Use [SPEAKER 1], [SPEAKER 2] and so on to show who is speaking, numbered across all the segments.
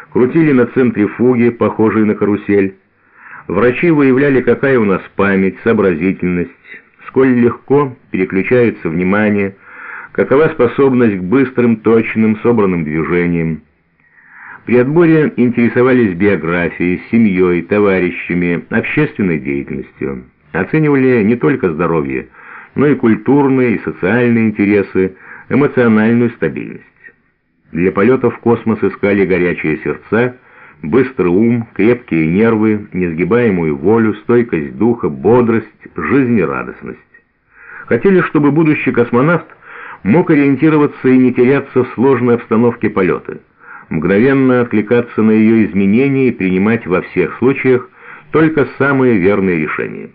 [SPEAKER 1] крутили на центрифуге, похожей на карусель. Врачи выявляли, какая у нас память, сообразительность, сколь легко переключается внимание, какова способность к быстрым, точным, собранным движениям. При отборе интересовались биографией, семьей, товарищами, общественной деятельностью. Оценивали не только здоровье, но и культурные и социальные интересы, эмоциональную стабильность. Для полета в космос искали горячие сердца, быстрый ум, крепкие нервы, несгибаемую волю, стойкость духа, бодрость, жизнерадостность. Хотели, чтобы будущий космонавт мог ориентироваться и не теряться в сложной обстановке полета, мгновенно откликаться на ее изменения и принимать во всех случаях только самые верные решения.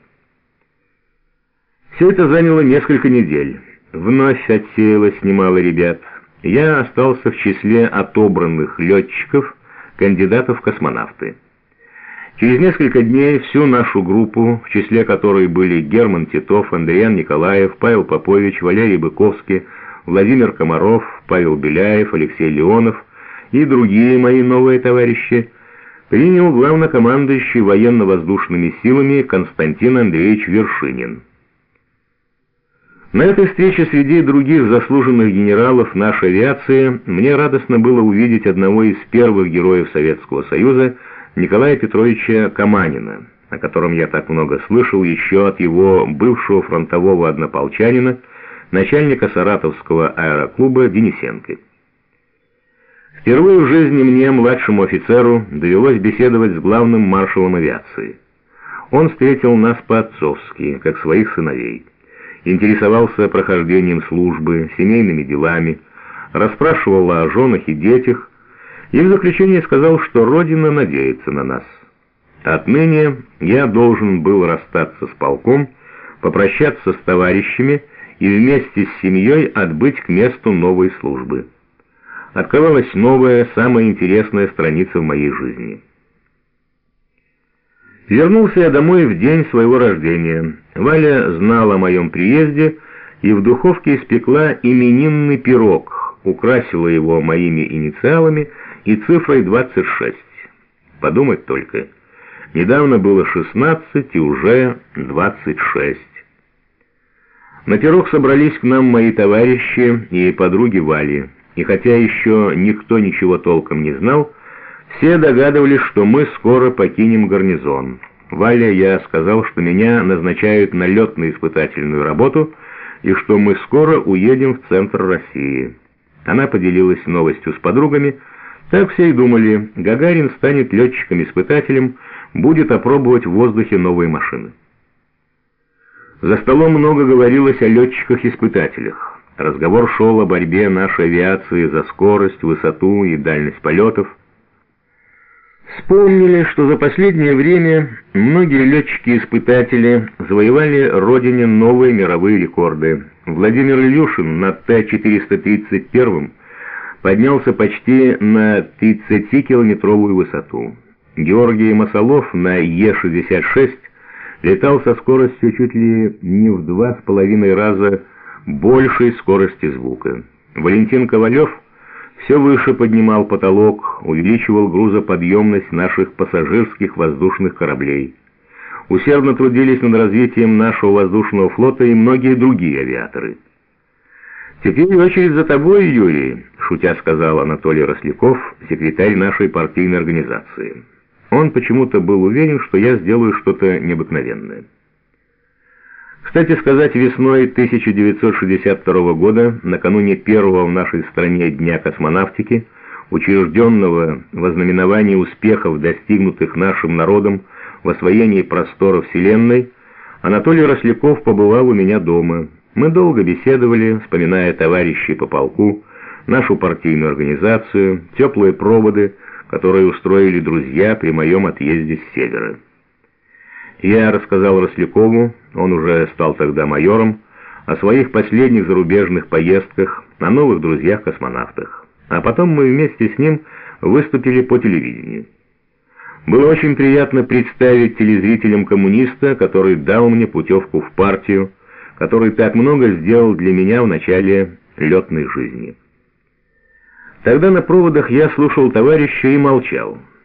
[SPEAKER 1] Все это заняло несколько недель. Вновь отсеялось немало ребят. Я остался в числе отобранных летчиков, кандидатов в космонавты. Через несколько дней всю нашу группу, в числе которой были Герман Титов, Андриан Николаев, Павел Попович, Валерий Быковский, Владимир Комаров, Павел Беляев, Алексей Леонов и другие мои новые товарищи, принял главнокомандующий военно-воздушными силами Константин Андреевич Вершинин. На этой встрече среди других заслуженных генералов нашей авиации мне радостно было увидеть одного из первых героев Советского Союза, Николая Петровича Каманина, о котором я так много слышал еще от его бывшего фронтового однополчанина, начальника Саратовского аэроклуба Денисенко. Впервые в жизни мне, младшему офицеру, довелось беседовать с главным маршалом авиации. Он встретил нас по-отцовски, как своих сыновей. Интересовался прохождением службы, семейными делами, расспрашивал о женах и детях, и в заключение сказал, что Родина надеется на нас. Отныне я должен был расстаться с полком, попрощаться с товарищами и вместе с семьей отбыть к месту новой службы. Открывалась новая, самая интересная страница в моей жизни. Вернулся я домой в день своего рождения. Валя знала о моем приезде и в духовке испекла именинный пирог, украсила его моими инициалами и цифрой 26. Подумать только, недавно было 16 и уже 26. На пирог собрались к нам мои товарищи и подруги Вали, и хотя еще никто ничего толком не знал, все догадывались, что мы скоро покинем гарнизон. Валя, я сказал, что меня назначают на летно-испытательную работу и что мы скоро уедем в центр России. Она поделилась новостью с подругами. Так все и думали, Гагарин станет летчиком-испытателем, будет опробовать в воздухе новые машины. За столом много говорилось о летчиках-испытателях. Разговор шел о борьбе нашей авиации за скорость, высоту и дальность полетов. Вспомнили, что за последнее время многие летчики-испытатели завоевали родине новые мировые рекорды. Владимир Ильюшин на Т-431 поднялся почти на 30-километровую высоту. Георгий Масолов на Е-66 летал со скоростью чуть ли не в 2,5 раза большей скорости звука. Валентин Ковалев все выше поднимал потолок, увеличивал грузоподъемность наших пассажирских воздушных кораблей. Усердно трудились над развитием нашего воздушного флота и многие другие авиаторы. «Теперь очередь за тобой, Юрий», — шутя сказал Анатолий Росляков, секретарь нашей партийной организации. Он почему-то был уверен, что я сделаю что-то необыкновенное. Кстати сказать, весной 1962 года, накануне первого в нашей стране Дня космонавтики, учрежденного во знаменовании успехов, достигнутых нашим народом в освоении просторов Вселенной, Анатолий Росляков побывал у меня дома. Мы долго беседовали, вспоминая товарищей по полку, нашу партийную организацию, теплые проводы, которые устроили друзья при моем отъезде с севера. Я рассказал Рослякову, он уже стал тогда майором, о своих последних зарубежных поездках, о новых друзьях-космонавтах. А потом мы вместе с ним выступили по телевидению. Было очень приятно представить телезрителям коммуниста, который дал мне путевку в партию, который так много сделал для меня в начале летной жизни. Тогда на проводах я слушал товарища и молчал.